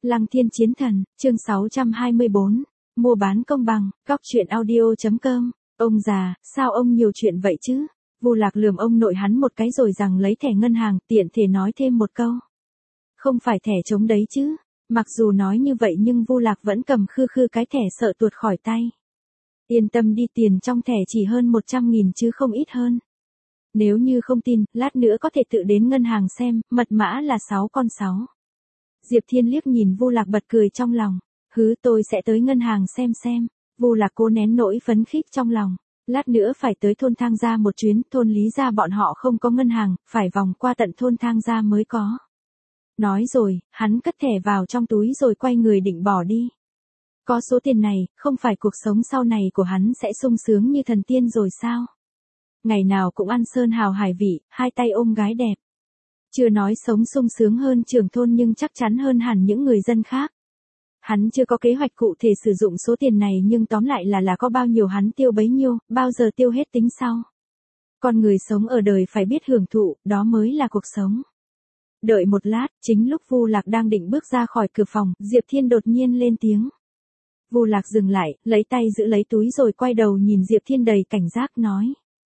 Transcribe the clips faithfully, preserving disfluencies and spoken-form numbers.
Lăng Thiên Chiến Thần, chương sáu trăm hai mươi bốn, mua bán công bằng, cóc truyện audio chấm com. Ông già, sao ông nhiều chuyện vậy chứ? Vu Lạc lườm ông nội hắn một cái rồi rằng lấy thẻ ngân hàng, tiện thể nói thêm một câu. Không phải thẻ trống đấy chứ? Mặc dù nói như vậy nhưng Vu Lạc vẫn cầm khư khư cái thẻ sợ tuột khỏi tay. Yên tâm đi, tiền trong thẻ chỉ hơn một trăm nghìn chứ không ít hơn. Nếu như không tin, lát nữa có thể tự đến ngân hàng xem, mật mã là sáu con sáu. Diệp Thiên liếc nhìn Vu Lạc bật cười trong lòng. Hứ, tôi sẽ tới ngân hàng xem xem. Vu Lạc cố nén nỗi phấn khích trong lòng. Lát nữa phải tới thôn Thang Gia một chuyến, thôn Lý Gia bọn họ không có ngân hàng, phải vòng qua tận thôn Thang Gia mới có. Nói rồi, hắn cất thẻ vào trong túi rồi quay người định bỏ đi. Có số tiền này, không phải cuộc sống sau này của hắn sẽ sung sướng như thần tiên rồi sao? Ngày nào cũng ăn sơn hào hải vị, hai tay ôm gái đẹp. Chưa nói sống sung sướng hơn trưởng thôn nhưng chắc chắn hơn hẳn những người dân khác. Hắn chưa có kế hoạch cụ thể sử dụng số tiền này nhưng tóm lại là là có bao nhiêu hắn tiêu bấy nhiêu, bao giờ tiêu hết tính sau. Con người sống ở đời phải biết hưởng thụ, đó mới là cuộc sống. Đợi một lát, chính lúc Vu Lạc đang định bước ra khỏi cửa phòng, Diệp Thiên đột nhiên lên tiếng. Vu Lạc dừng lại, lấy tay giữ lấy túi rồi quay đầu nhìn Diệp Thiên đầy cảnh giác nói.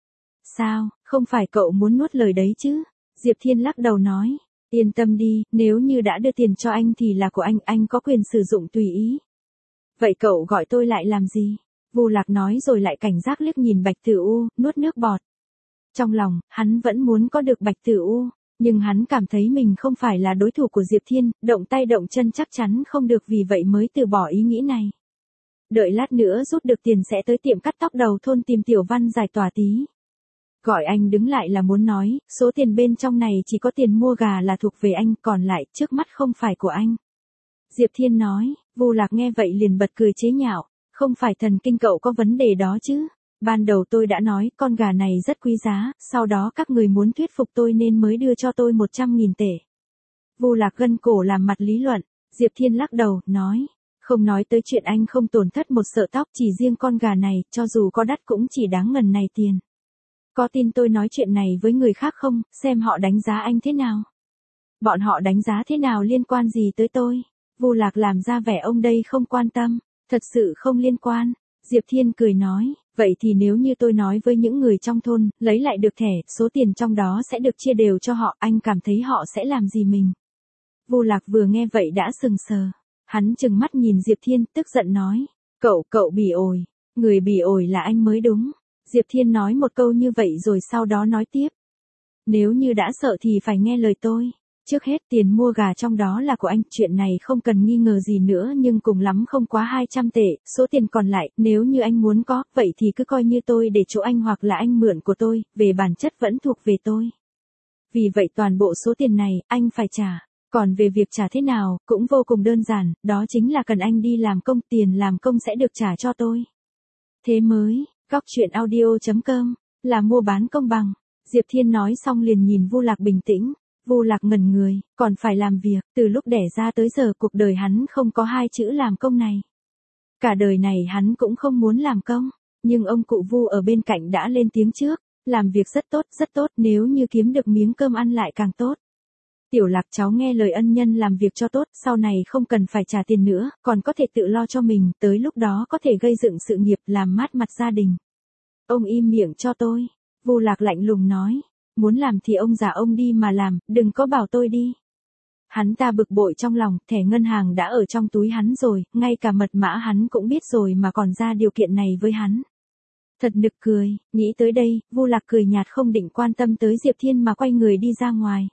Sao, không phải cậu muốn nuốt lời đấy chứ? Diệp Thiên lắc đầu nói. Yên tâm đi, nếu như đã đưa tiền cho anh thì là của anh, anh có quyền sử dụng tùy ý. Vậy cậu gọi tôi lại làm gì? Vu Lạc nói rồi lại cảnh giác liếc nhìn Bạch Tử U, nuốt nước bọt. Trong lòng, hắn vẫn muốn có được Bạch Tử U, nhưng hắn cảm thấy mình không phải là đối thủ của Diệp Thiên, động tay động chân chắc chắn không được, vì vậy mới từ bỏ ý nghĩ này. Đợi lát nữa rút được tiền sẽ tới tiệm cắt tóc đầu thôn tìm Tiểu Văn giải tỏa tí. Gọi anh đứng lại là muốn nói, số tiền bên trong này chỉ có tiền mua gà là thuộc về anh, còn lại trước mắt không phải của anh. Diệp Thiên nói. Vu Lạc nghe vậy liền bật cười chế nhạo, không phải thần kinh cậu có vấn đề đó chứ. Ban đầu tôi đã nói con gà này rất quý giá, sau đó các người muốn thuyết phục tôi nên mới đưa cho tôi một trăm nghìn tệ. Vu Lạc gân cổ làm mặt lý luận. Diệp Thiên lắc đầu, nói. Không nói tới chuyện anh không tổn thất một sợi tóc, chỉ riêng con gà này, cho dù có đắt cũng chỉ đáng ngần này tiền. Có tin tôi nói chuyện này với người khác không, xem họ đánh giá anh thế nào? Bọn họ đánh giá thế nào liên quan gì tới tôi? Vu Lạc làm ra vẻ ông đây không quan tâm, thật sự không liên quan. Diệp Thiên cười nói, vậy thì nếu như tôi nói với những người trong thôn, lấy lại được thẻ, số tiền trong đó sẽ được chia đều cho họ, anh cảm thấy họ sẽ làm gì mình? Vu Lạc vừa nghe vậy đã sừng sờ. Hắn trừng mắt nhìn Diệp Thiên, tức giận nói, cậu, cậu bỉ ổi, người bỉ ổi là anh mới đúng. Diệp Thiên nói một câu như vậy rồi sau đó nói tiếp. Nếu như đã sợ thì phải nghe lời tôi. Trước hết tiền mua gà trong đó là của anh, chuyện này không cần nghi ngờ gì nữa, nhưng cùng lắm không quá hai trăm tệ, số tiền còn lại, nếu như anh muốn có, vậy thì cứ coi như tôi để chỗ anh hoặc là anh mượn của tôi, về bản chất vẫn thuộc về tôi. Vì vậy toàn bộ số tiền này, anh phải trả. Còn về việc trả thế nào, cũng vô cùng đơn giản, đó chính là cần anh đi làm công, tiền làm công sẽ được trả cho tôi. Thế mới, cóc truyện audio chấm com, là mua bán công bằng. Diệp Thiên nói xong liền nhìn Vu Lạc bình tĩnh. Vu Lạc ngẩn người, còn phải làm việc, từ lúc đẻ ra tới giờ cuộc đời hắn không có hai chữ làm công này. Cả đời này hắn cũng không muốn làm công, nhưng ông cụ Vu ở bên cạnh đã lên tiếng trước, làm việc rất tốt, rất tốt, nếu như kiếm được miếng cơm ăn lại càng tốt. Tiểu Lạc cháu nghe lời ân nhân làm việc cho tốt, sau này không cần phải trả tiền nữa, còn có thể tự lo cho mình, tới lúc đó có thể gây dựng sự nghiệp, làm mát mặt gia đình. Ông im miệng cho tôi. Vu Lạc lạnh lùng nói. Muốn làm thì ông già ông đi mà làm, đừng có bảo tôi đi. Hắn ta bực bội trong lòng, thẻ ngân hàng đã ở trong túi hắn rồi, ngay cả mật mã hắn cũng biết rồi mà còn ra điều kiện này với hắn. Thật nực cười, nghĩ tới đây, Vu Lạc cười nhạt không định quan tâm tới Diệp Thiên mà quay người đi ra ngoài.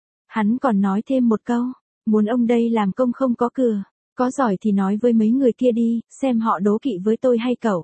Hắn còn nói thêm một câu, muốn ông đây làm công không có cửa, có giỏi thì nói với mấy người kia đi, xem họ đố kỵ với tôi hay cậu.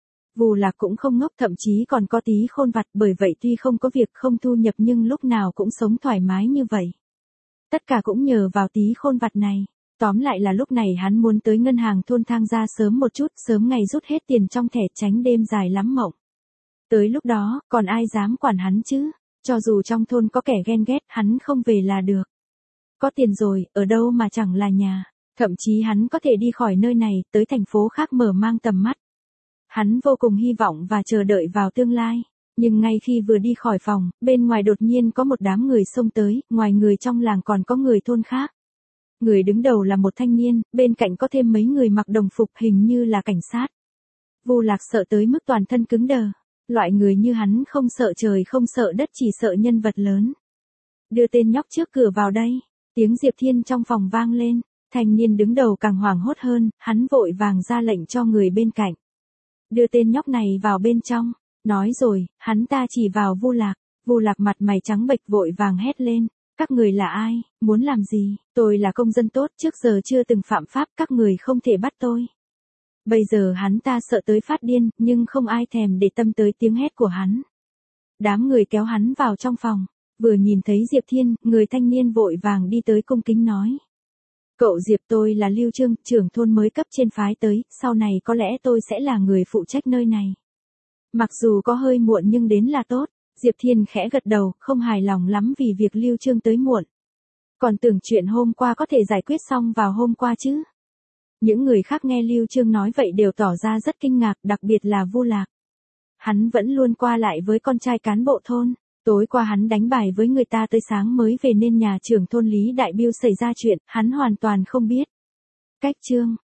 Vu Lạc cũng không ngốc, thậm chí còn có tí khôn vặt, bởi vậy tuy không có việc không thu nhập nhưng lúc nào cũng sống thoải mái như vậy. Tất cả cũng nhờ vào tí khôn vặt này. Tóm lại là lúc này hắn muốn tới ngân hàng thôn Thang Gia sớm một chút, sớm ngày rút hết tiền trong thẻ, tránh đêm dài lắm mộng. Tới lúc đó, còn ai dám quản hắn chứ? Cho dù trong thôn có kẻ ghen ghét, hắn không về là được. Có tiền rồi, ở đâu mà chẳng là nhà. Thậm chí hắn có thể đi khỏi nơi này, tới thành phố khác mở mang tầm mắt. Hắn vô cùng hy vọng và chờ đợi vào tương lai. Nhưng ngay khi vừa đi khỏi phòng, bên ngoài đột nhiên có một đám người xông tới, ngoài người trong làng còn có người thôn khác. Người đứng đầu là một thanh niên, bên cạnh có thêm mấy người mặc đồng phục hình như là cảnh sát. Vu Lạc sợ tới mức toàn thân cứng đờ. Loại người như hắn không sợ trời không sợ đất chỉ sợ nhân vật lớn. Đưa tên nhóc trước cửa vào đây. Tiếng Diệp Thiên trong phòng vang lên. Thanh niên đứng đầu càng hoảng hốt hơn, hắn vội vàng ra lệnh cho người bên cạnh. Đưa tên nhóc này vào bên trong. Nói rồi, hắn ta chỉ vào Vu Lạc. Vu Lạc mặt mày trắng bệch vội vàng hét lên. Các người là ai, muốn làm gì? Tôi là công dân tốt, trước giờ chưa từng phạm pháp, các người không thể bắt tôi. Bây giờ hắn ta sợ tới phát điên, nhưng không ai thèm để tâm tới tiếng hét của hắn. Đám người kéo hắn vào trong phòng, vừa nhìn thấy Diệp Thiên, người thanh niên vội vàng đi tới cung kính nói. Cậu Diệp, tôi là Lưu Trương, trưởng thôn mới cấp trên phái tới, sau này có lẽ tôi sẽ là người phụ trách nơi này. Mặc dù có hơi muộn nhưng đến là tốt. Diệp Thiên khẽ gật đầu, không hài lòng lắm vì việc Lưu Trương tới muộn. Còn tưởng chuyện hôm qua có thể giải quyết xong vào hôm qua chứ. Những người khác nghe Lưu Trương nói vậy đều tỏ ra rất kinh ngạc, đặc biệt là Vu Lạc. Hắn vẫn luôn qua lại với con trai cán bộ thôn. Tối qua hắn đánh bài với người ta tới sáng mới về nên nhà trưởng thôn Lý Đại Biêu xảy ra chuyện, hắn hoàn toàn không biết. Cách chương